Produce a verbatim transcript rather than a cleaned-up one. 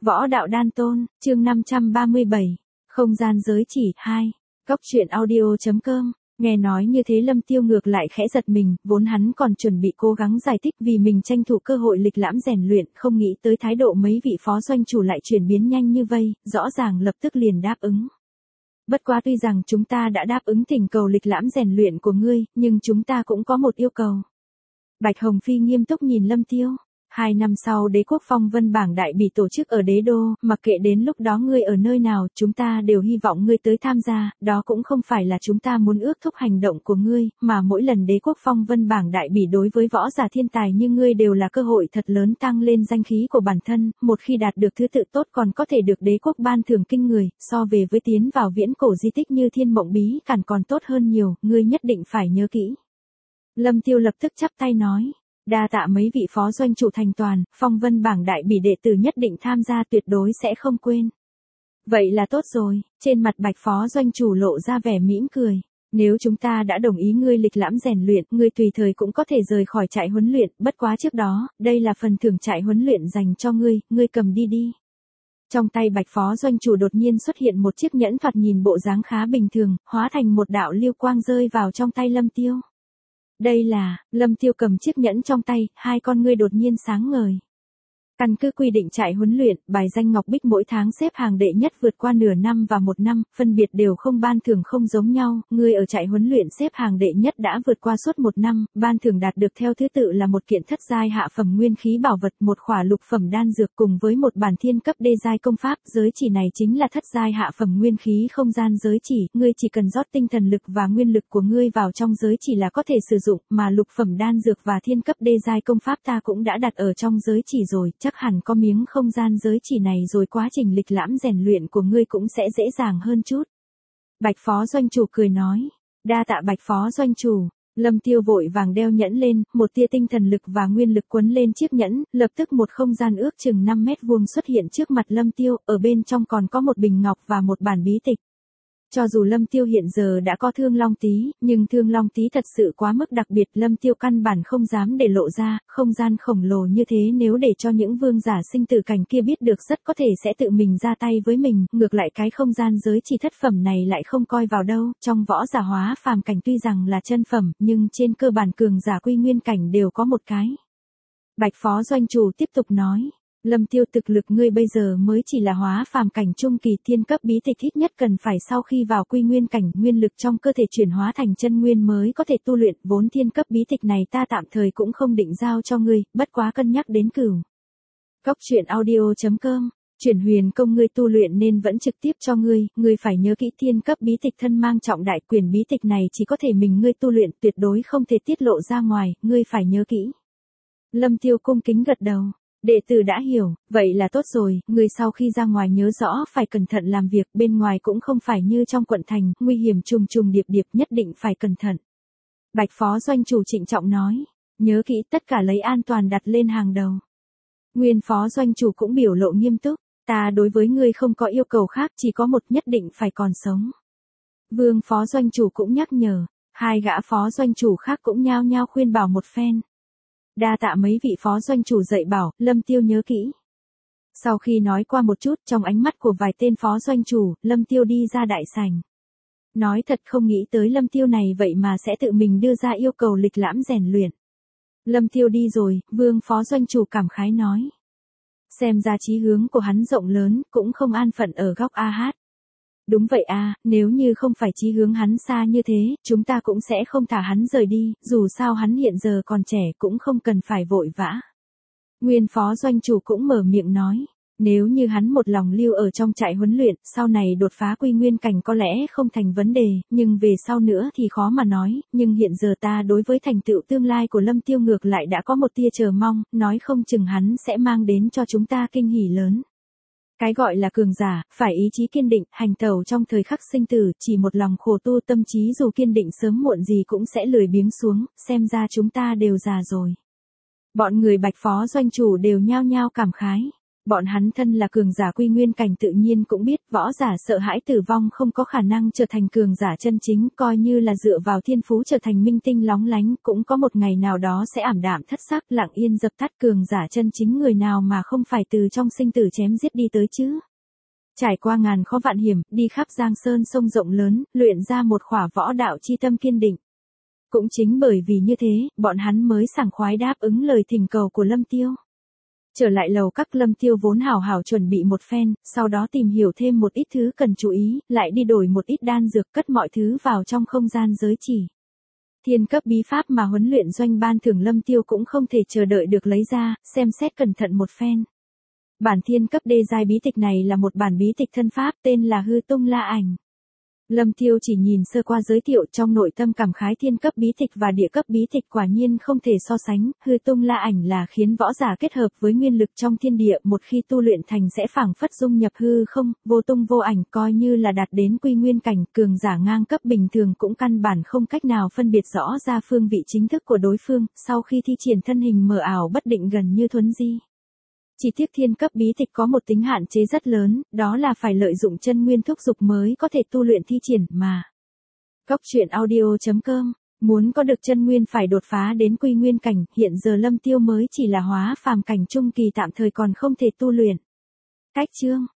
Võ đạo đan tôn, chương năm trăm ba mươi bảy, không gian giới chỉ, hai. Cóc truyện audio.com, nghe nói như thế Lâm Tiêu ngược lại khẽ giật mình, vốn hắn còn chuẩn bị cố gắng giải thích vì mình tranh thủ cơ hội lịch lãm rèn luyện, không nghĩ tới thái độ mấy vị phó doanh chủ lại chuyển biến nhanh như vây, rõ ràng lập tức liền đáp ứng. Bất quá tuy rằng chúng ta đã đáp ứng thỉnh cầu lịch lãm rèn luyện của ngươi, nhưng chúng ta cũng có một yêu cầu. Bạch Hồng Phi nghiêm túc nhìn Lâm Tiêu. Hai năm sau đế quốc phong vân bảng đại bỉ tổ chức ở đế đô, mặc kệ đến lúc đó ngươi ở nơi nào, chúng ta đều hy vọng ngươi tới tham gia, đó cũng không phải là chúng ta muốn ước thúc hành động của ngươi, mà mỗi lần đế quốc phong vân bảng đại bỉ đối với võ giả thiên tài như ngươi đều là cơ hội thật lớn tăng lên danh khí của bản thân, một khi đạt được thứ tự tốt còn có thể được đế quốc ban thưởng kinh người, so về với tiến vào viễn cổ di tích như Thiên Mộng Bí Cảnh còn tốt hơn nhiều, ngươi nhất định phải nhớ kỹ. Lâm Tiêu lập tức chắp tay nói. Đa tạ mấy vị phó doanh chủ thành toàn, phong vân bảng đại bỉ đệ tử nhất định tham gia tuyệt đối sẽ không quên. Vậy là tốt rồi, trên mặt Bạch phó doanh chủ lộ ra vẻ mỉm cười. Nếu chúng ta đã đồng ý ngươi lịch lãm rèn luyện, ngươi tùy thời cũng có thể rời khỏi trại huấn luyện, bất quá trước đó, đây là phần thưởng trại huấn luyện dành cho ngươi, ngươi cầm đi đi. Trong tay Bạch phó doanh chủ đột nhiên xuất hiện một chiếc nhẫn thoạt nhìn bộ dáng khá bình thường, hóa thành một đạo lưu quang rơi vào trong tay Lâm Tiêu. Đây là, Lâm Tiêu cầm chiếc nhẫn trong tay, hai con ngươi đột nhiên sáng ngời. Căn cứ quy định trại huấn luyện, bài danh Ngọc Bích mỗi tháng xếp hàng đệ nhất vượt qua nửa năm và một năm, phân biệt đều không ban thưởng không giống nhau, ngươi ở trại huấn luyện xếp hàng đệ nhất đã vượt qua suốt một năm, ban thưởng đạt được theo thứ tự là một kiện thất giai hạ phẩm nguyên khí bảo vật, một khỏa lục phẩm đan dược cùng với một bản thiên cấp đê giai công pháp, giới chỉ này chính là thất giai hạ phẩm nguyên khí không gian giới chỉ, ngươi chỉ cần rót tinh thần lực và nguyên lực của ngươi vào trong giới chỉ là có thể sử dụng, mà lục phẩm đan dược và thiên cấp đê giai công pháp ta cũng đã đặt ở trong giới chỉ rồi, chắc hẳn có miếng không gian giới chỉ này rồi quá trình lịch lãm rèn luyện của ngươi cũng sẽ dễ dàng hơn chút. Bạch phó doanh chủ cười nói, đa tạ Bạch phó doanh chủ. Lâm Tiêu vội vàng đeo nhẫn lên, một tia tinh thần lực và nguyên lực quấn lên chiếc nhẫn, lập tức một không gian ước chừng năm mét vuông xuất hiện trước mặt Lâm Tiêu, ở bên trong còn có một bình ngọc và một bản bí tịch. Cho dù Lâm Tiêu hiện giờ đã có thương long tí, nhưng thương long tí thật sự quá mức đặc biệt, Lâm Tiêu căn bản không dám để lộ ra, không gian khổng lồ như thế nếu để cho những vương giả sinh tử cảnh kia biết được rất có thể sẽ tự mình ra tay với mình, ngược lại cái không gian giới chỉ thất phẩm này lại không coi vào đâu, trong võ giả hóa phàm cảnh tuy rằng là chân phẩm, nhưng trên cơ bản cường giả quy nguyên cảnh đều có một cái. Bạch phó doanh chủ tiếp tục nói. Lâm Tiêu thực lực ngươi bây giờ mới chỉ là hóa phàm cảnh trung kỳ, thiên cấp bí tịch ít nhất cần phải sau khi vào quy nguyên cảnh, nguyên lực trong cơ thể chuyển hóa thành chân nguyên mới có thể tu luyện, vốn thiên cấp bí tịch này ta tạm thời cũng không định giao cho ngươi, bất quá cân nhắc đến cửu. Cóc truyện audio.com, chuyển huyền công ngươi tu luyện nên vẫn trực tiếp cho ngươi, ngươi phải nhớ kỹ thiên cấp bí tịch thân mang trọng đại, quyền bí tịch này chỉ có thể mình ngươi tu luyện, tuyệt đối không thể tiết lộ ra ngoài, ngươi phải nhớ kỹ. Lâm Tiêu cung kính gật đầu. Đệ tử đã hiểu, vậy là tốt rồi, người sau khi ra ngoài nhớ rõ phải cẩn thận làm việc, bên ngoài cũng không phải như trong quận thành, nguy hiểm trùng trùng điệp điệp, nhất định phải cẩn thận. Bạch phó doanh chủ trịnh trọng nói, nhớ kỹ tất cả lấy an toàn đặt lên hàng đầu. Nguyên phó doanh chủ cũng biểu lộ nghiêm túc, ta đối với ngươi không có yêu cầu khác, chỉ có một, nhất định phải còn sống. Vương phó doanh chủ cũng nhắc nhở, hai gã phó doanh chủ khác cũng nhao nhao khuyên bảo một phen. Đa tạ mấy vị phó doanh chủ dạy bảo, Lâm Tiêu nhớ kỹ. Sau khi nói qua một chút, trong ánh mắt của vài tên phó doanh chủ, Lâm Tiêu đi ra đại sảnh. Nói thật không nghĩ tới Lâm Tiêu này vậy mà sẽ tự mình đưa ra yêu cầu lịch lãm rèn luyện. Lâm Tiêu đi rồi, Vương phó doanh chủ cảm khái nói. Xem ra chí hướng của hắn rộng lớn, cũng không an phận ở góc A hát. Đúng vậy à, nếu như không phải chí hướng hắn xa như thế, chúng ta cũng sẽ không thả hắn rời đi, dù sao hắn hiện giờ còn trẻ cũng không cần phải vội vã. Nguyên phó doanh chủ cũng mở miệng nói, nếu như hắn một lòng lưu ở trong trại huấn luyện, sau này đột phá quy nguyên cảnh có lẽ không thành vấn đề, nhưng về sau nữa thì khó mà nói, nhưng hiện giờ ta đối với thành tựu tương lai của Lâm Tiêu ngược lại đã có một tia chờ mong, nói không chừng hắn sẽ mang đến cho chúng ta kinh hỉ lớn. Cái gọi là cường giả, phải ý chí kiên định, hành tẩu trong thời khắc sinh tử, chỉ một lòng khổ tu tâm trí dù kiên định sớm muộn gì cũng sẽ lười biếng xuống, xem ra chúng ta đều già rồi. Bọn người Bạch phó doanh chủ đều nhao nhao cảm khái. Bọn hắn thân là cường giả quy nguyên cảnh tự nhiên cũng biết võ giả sợ hãi tử vong không có khả năng trở thành cường giả chân chính, coi như là dựa vào thiên phú trở thành minh tinh lóng lánh cũng có một ngày nào đó sẽ ảm đạm thất sắc, lặng yên dập tắt. Cường giả chân chính người nào mà không phải từ trong sinh tử chém giết đi tới chứ. Trải qua ngàn khó vạn hiểm, đi khắp giang sơn sông rộng lớn, luyện ra một khỏa võ đạo chi tâm kiên định. Cũng chính bởi vì như thế, bọn hắn mới sảng khoái đáp ứng lời thỉnh cầu của Lâm Tiêu. Trở lại lầu các, Lâm Tiêu vốn hảo hảo chuẩn bị một phen, sau đó tìm hiểu thêm một ít thứ cần chú ý, lại đi đổi một ít đan dược, cất mọi thứ vào trong không gian giới chỉ. Thiên cấp bí pháp mà huấn luyện doanh ban thưởng Lâm Tiêu cũng không thể chờ đợi được lấy ra, xem xét cẩn thận một phen. Bản thiên cấp đê giai bí tịch này là một bản bí tịch thân pháp tên là Hư Tung La Ảnh. Lâm Tiêu chỉ nhìn sơ qua giới thiệu, trong nội tâm cảm khái thiên cấp bí tịch và địa cấp bí tịch quả nhiên không thể so sánh. Hư Tung La Ảnh là khiến võ giả kết hợp với nguyên lực trong thiên địa, một khi tu luyện thành sẽ phảng phất dung nhập hư không, vô tung vô ảnh, coi như là đạt đến quy nguyên cảnh. Cường giả ngang cấp bình thường cũng căn bản không cách nào phân biệt rõ ra phương vị chính thức của đối phương, sau khi thi triển thân hình mờ ảo bất định gần như thuấn di. Chỉ tiếc thiên cấp bí tịch có một tính hạn chế rất lớn, đó là phải lợi dụng chân nguyên thúc dục mới có thể tu luyện thi triển mà. Cốc truyện audio chấm com, muốn có được chân nguyên phải đột phá đến quy nguyên cảnh, hiện giờ Lâm Tiêu mới chỉ là hóa phàm cảnh trung kỳ tạm thời còn không thể tu luyện. Cách chương